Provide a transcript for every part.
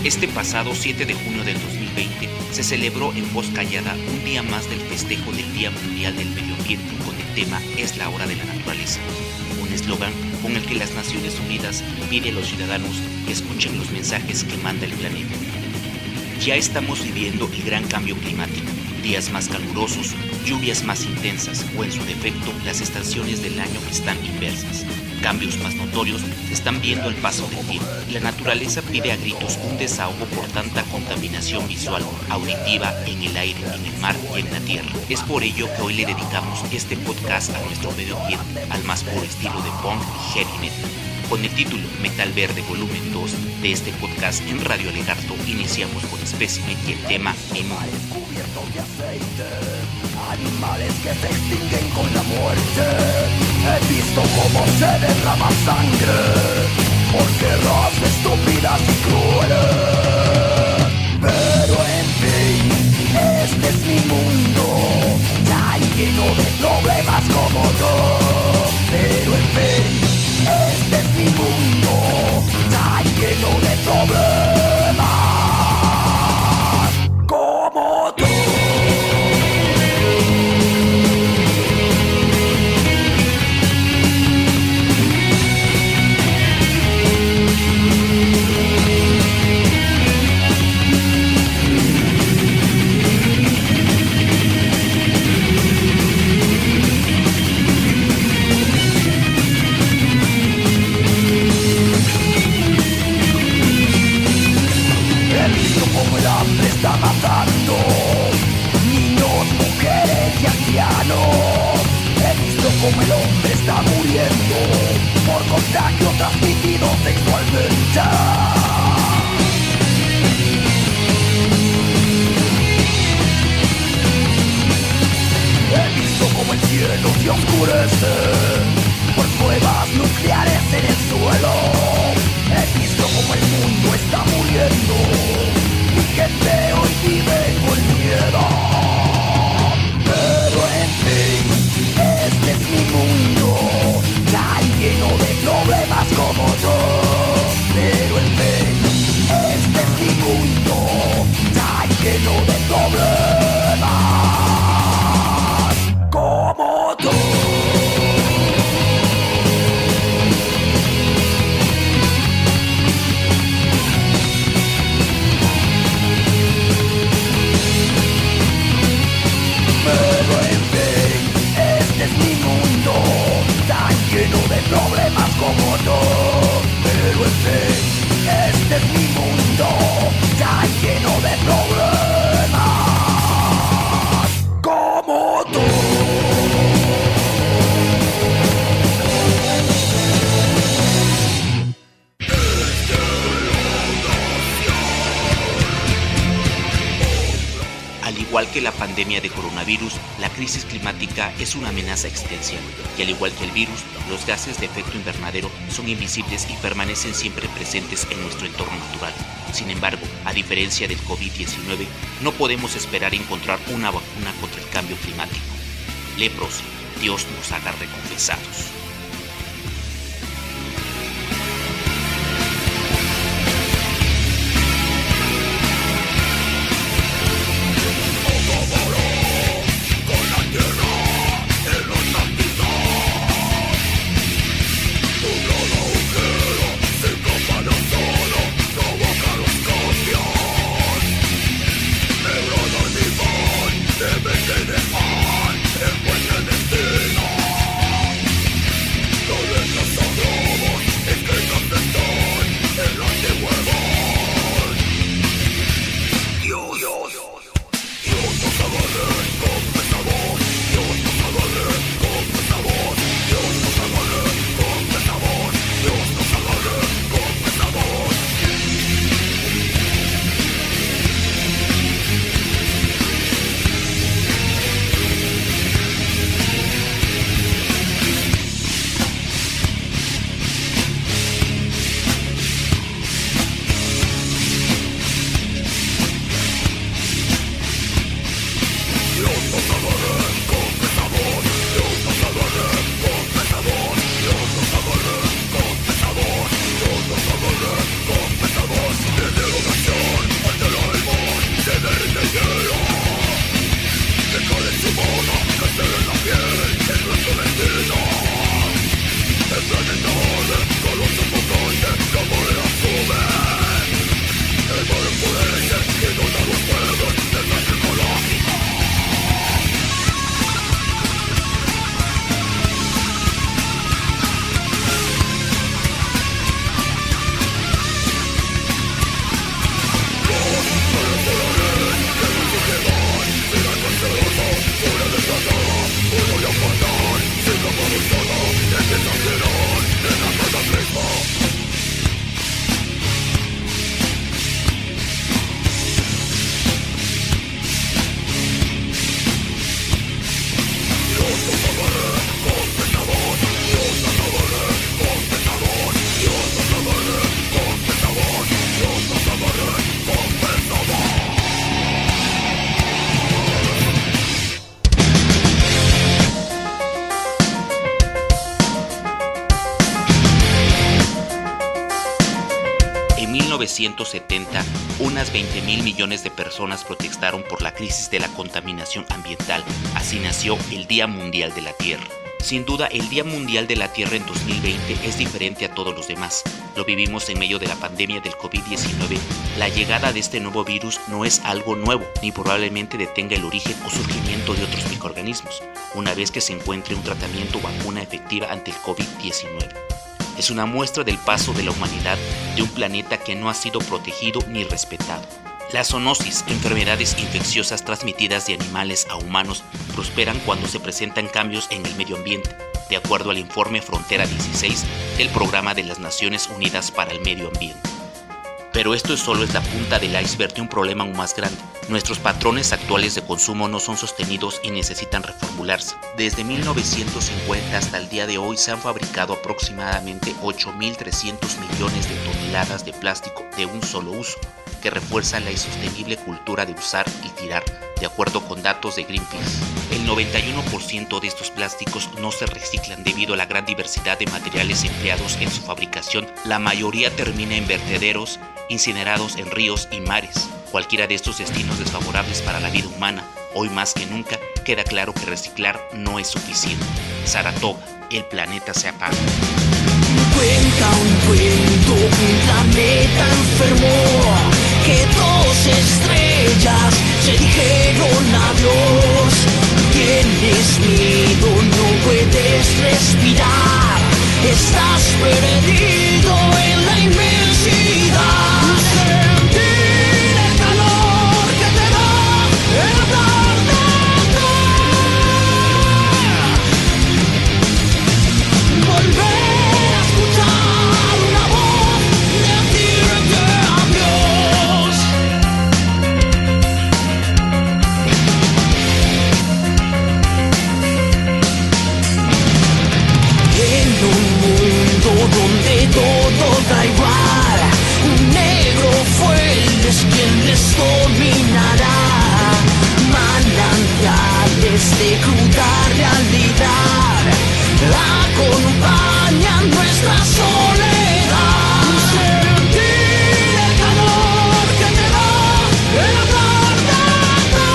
Este pasado 7 de junio del 2020 se celebró en voz callada un día más del festejo del Día Mundial del Medio Ambiente con el tema Es la hora de la naturaleza, un eslogan con el que las Naciones Unidas pide a los ciudadanos que escuchen los mensajes que manda el planeta. Ya estamos viviendo el gran cambio climático, días más calurosos, lluvias más intensas o en su defecto las estaciones del año están inversas. Cambios más notorios se están viendo al paso del tiempo. La naturaleza pide a gritos un desahogo por tanta contaminación visual, auditiva, en el aire, en el mar y en la tierra. Es por ello que hoy le dedicamos este podcast a nuestro medio ambiente, al más puro estilo de punk y heavy metal. Con el título Metal Verde Volumen 2 de este podcast en Radio Alegarto, iniciamos con Specimen y el tema Mi Mundo. Animales que se extinguen con la muerte. He visto cómo se derrama sangre por guerras estúpidas y crueles. Pero en fin, este es mi mundo, tan lleno de problemas como yo. Pero en fin, este es mi mundo, tan lleno de problemas como tú. Está matando niños, mujeres y ancianos. He visto cómo el hombre está muriendo por contagio transmitido sexualmente. He visto cómo el cielo se oscurece por pruebas nucleares en el suelo. He visto cómo el mundo está muriendo. Mi gente hoy vive con miedo. Pero en fin, este es mi mundo, tan lleno de problemas como yo. Pero en fin, este es mi mundo, tan lleno de problemas como tú. Lleno de problemas como yo. Pero en fin, este es mi mundo, tan lleno de problemas como tú. Al igual que la pandemia de coronavirus, la crisis climática es una amenaza existencial, y al igual que el virus, los gases de efecto invernadero son invisibles y permanecen siempre presentes en nuestro entorno natural. Sin embargo, a diferencia del COVID-19, no podemos esperar encontrar una vacuna contra el cambio climático. Lepros, Dios nos haga reconfesados. 1970, unas 20.000 millones de personas protestaron por la crisis de la contaminación ambiental. Así nació el Día Mundial de la Tierra. Sin duda, el Día Mundial de la Tierra en 2020 es diferente a todos los demás. Lo vivimos en medio de la pandemia del COVID-19. La llegada de este nuevo virus no es algo nuevo, ni probablemente detenga el origen o surgimiento de otros microorganismos, una vez que se encuentre un tratamiento o vacuna efectiva ante el COVID-19. Es una muestra del paso de la humanidad de un planeta que no ha sido protegido ni respetado. La zoonosis, enfermedades infecciosas transmitidas de animales a humanos, prosperan cuando se presentan cambios en el medio ambiente, de acuerdo al informe Frontera 16 del Programa de las Naciones Unidas para el Medio Ambiente. Pero esto solo es la punta del iceberg de un problema aún más grande. Nuestros patrones actuales de consumo no son sostenidos y necesitan reformularse. Desde 1950 hasta el día de hoy se han fabricado aproximadamente 8.300 millones de toneladas de plástico de un solo uso, que refuerza la insostenible cultura de usar y tirar, de acuerdo con datos de Greenpeace. El 91% de estos plásticos no se reciclan debido a la gran diversidad de materiales empleados en su fabricación. La mayoría termina en vertederos, incinerados en ríos y mares. Cualquiera de estos destinos desfavorables para la vida humana. Hoy más que nunca queda claro que reciclar no es suficiente. Saratoga, el planeta se apaga. Cuenta un cuento, un planeta enfermo, que 2 estrellas se dijeron adiós. Tienes miedo, no puedes respirar, estás perdido en la inmensidad. Sentir el calor que te da el planeta. Volver a escuchar una voz, decirte adiós. En un mundo donde todo da igual, un negro fuerte es quien les dominará. Manantiales de cruda realidad acompañan nuestra soledad. Sentir el calor que te da el planeta.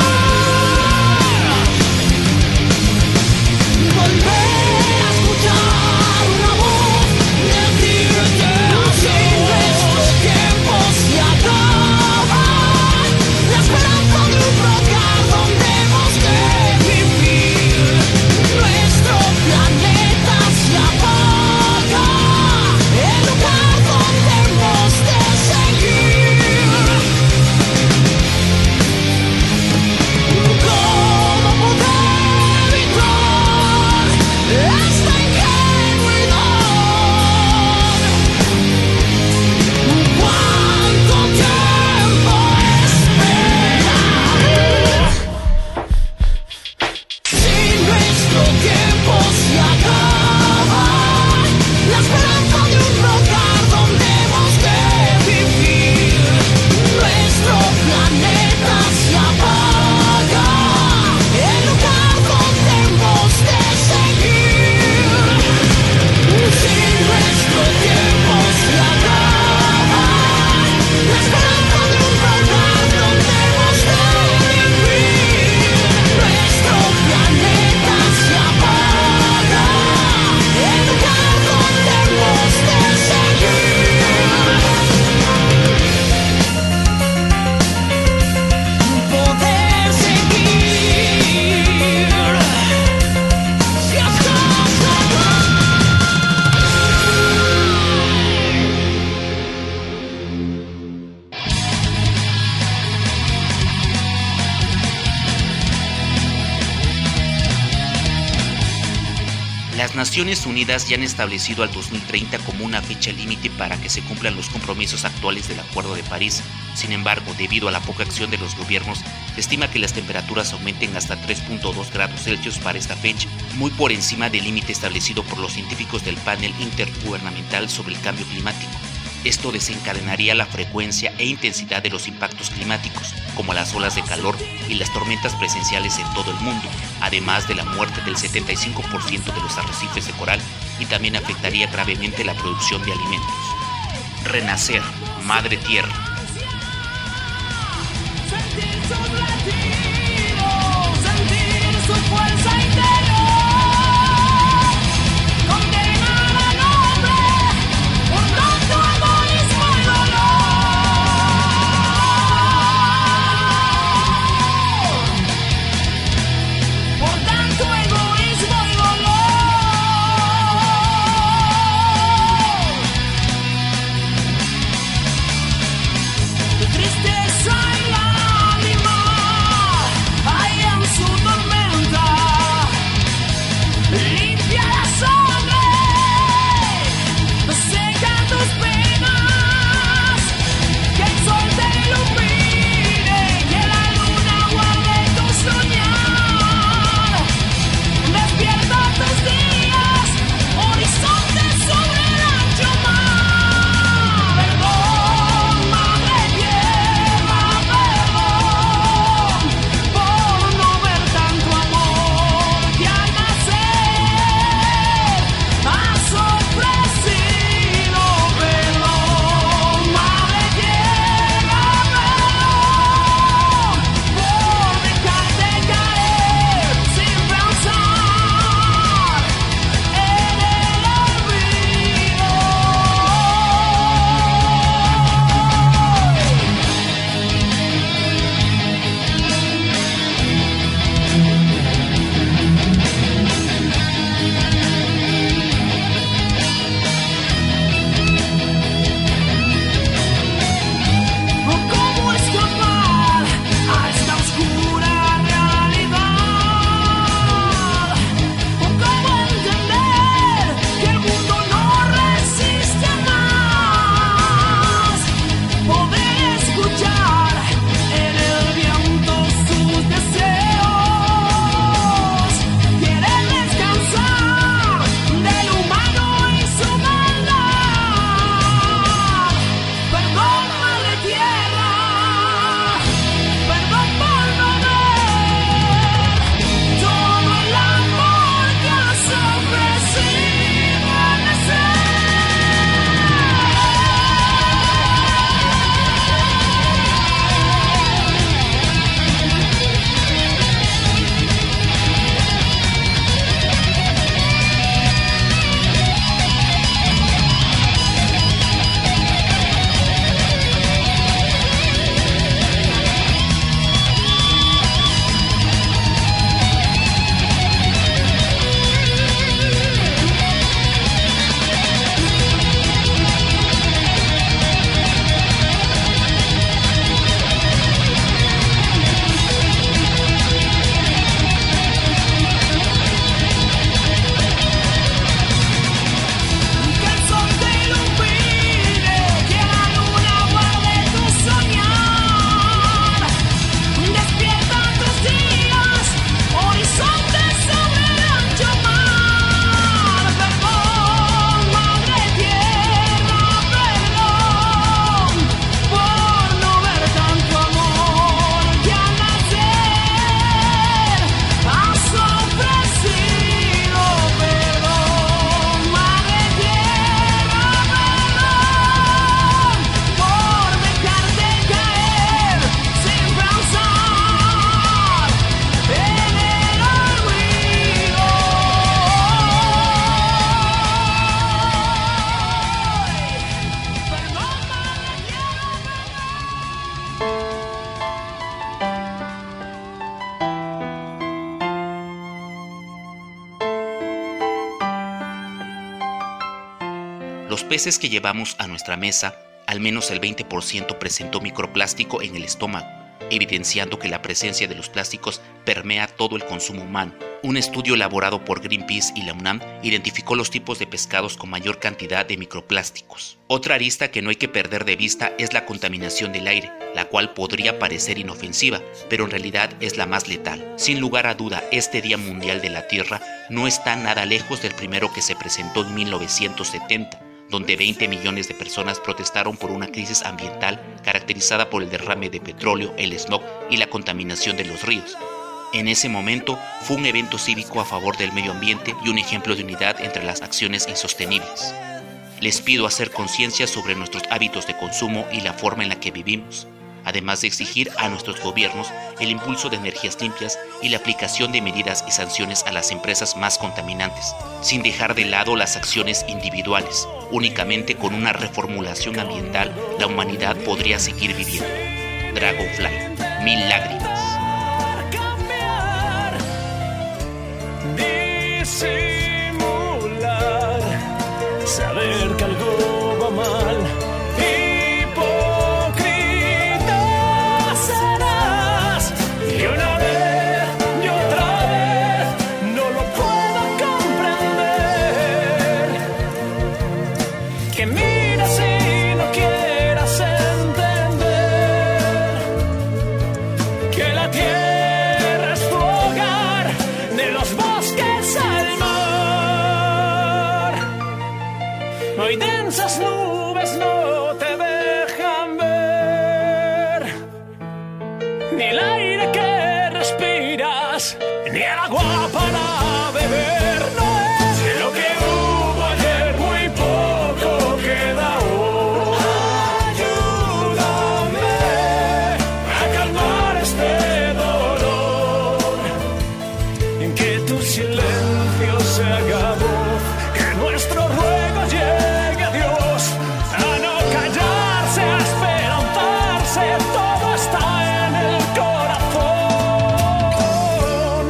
Volver a escuchar una voz, decirte así. Nuestro tiempo se acaba, la esperanza de un lugar donde hemos de vivir. Nuestro planeta se apaga, el lugar donde hemos de seguir. ¿Cómo poder evitar esta ingenuidad? ¿Cuánto tiempo esperar? Si nuestro tiempo se acaba, la esperanza de un lugar donde hemos de vivir. Nuestro planeta se apaga, el lugar donde hemos de seguir. Si nuestro tiempo se acaba, la esperanza de un lugar donde hemos de vivir. Nuestro planeta se apaga, el lugar donde hemos de seguir. Poder seguir. Si estás acá. Las Naciones Unidas ya han establecido al 2030 como una fecha límite para que se cumplan los compromisos actuales del Acuerdo de París. Sin embargo, debido a la poca acción de los gobiernos, se estima que las temperaturas aumenten hasta 3.2 grados Celsius para esta fecha, muy por encima del límite establecido por los científicos del Panel Intergubernamental sobre el Cambio Climático. Esto desencadenaría la frecuencia e intensidad de los impactos climáticos, como las olas de calor y las tormentas presenciales en todo el mundo, además de la muerte del 75% de los arrecifes de coral, y también afectaría gravemente la producción de alimentos. Renacer, Madre Tierra. Sentir sus latidos, sentir su fuerza interior, condenar al hombre por tanto egoísmo y dolor, por tanto egoísmo y dolor. Tristeza y lágrima hay en su tormenta, limpia la sangre, seca tus penas, que el sol te ilumine, que la luna guarde tu soñar, despierta tus días, horizonte sobre el ancho mar. Perdón, madre tierra, perdón, por no ver tanto amor que al nacer has ofrecido. Perdón, madre tierra, perdón, por dejarte caer sin pensar en el olvido. ¿Cómo escapar a esta oscura realidad? ¿Cómo entender que el mundo no resiste más? Poder escuchar en el viento sus deseos, querer descansar del humano y su maldad. Perdón, madre tierra, perdón por no ver todo el amor que has ofrecido al nacer. Que el sol te ilumine, que la luna guarde tu soñar, despierta tus días, horizonte sobre el ancho mar. Perdón, madre tierra, perdón, por no ver tanto amor que al nacer has ofrecido. Perdón, madre tierra, perdón, por dejarte caer sin pensar en el olvido. Perdón, madre tierra, Los peces que llevamos a nuestra mesa, al menos el 20% presentó microplástico en el estómago, evidenciando que la presencia de los plásticos permea todo el consumo humano. Un estudio elaborado por Greenpeace y la UNAM identificó los tipos de pescados con mayor cantidad de microplásticos. Otra arista que no hay que perder de vista es la contaminación del aire, la cual podría parecer inofensiva, pero en realidad es la más letal. Sin lugar a duda, este Día Mundial de la Tierra no está nada lejos del primero que se presentó en 1970, donde 20 millones de personas protestaron por una crisis ambiental caracterizada por el derrame de petróleo, el smog y la contaminación de los ríos. En ese momento fue un evento cívico a favor del medio ambiente y un ejemplo de unidad entre las acciones insostenibles. Les pido hacer conciencia sobre nuestros hábitos de consumo y la forma en la que vivimos, además de exigir a nuestros gobiernos el impulso de energías limpias y la aplicación de medidas y sanciones a las empresas más contaminantes, sin dejar de lado las acciones individuales. Únicamente con una reformulación ambiental, la humanidad podría seguir viviendo. Dragonfly, 1000 lágrimas. Disimular, saber que algo va mal. Hipócrita serás, y una vez y otra vez no lo puedo comprender. Que miras y no quieras entender que la tierra es tu hogar, de los bosques al mar. Hoy densas nubes no te dejan ver, ni el aire que respiras, ni el agua para beber. No es lo que hubo ayer, muy poco queda hoy. Ayúdame a calmar este dolor, en que tu silencio se haga voz, que nuestro ruego llegue a Dios, a no callarse, a esperanzarse, todo está en el corazón.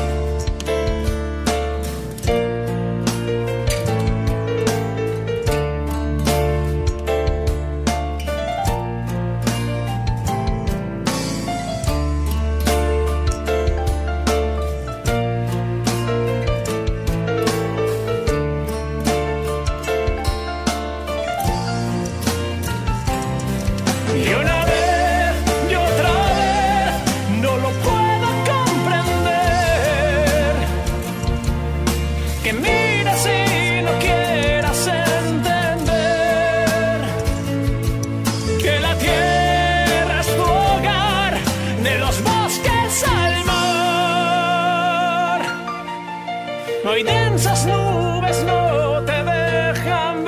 Y una vez y otra vez no lo puedo comprender. Que miras y no quieras entender que la tierra es tu hogar, de los bosques al mar. Hoy densas nubes no te dejan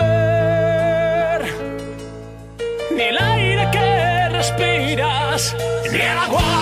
ver, ni el aire que respiras, ni el agua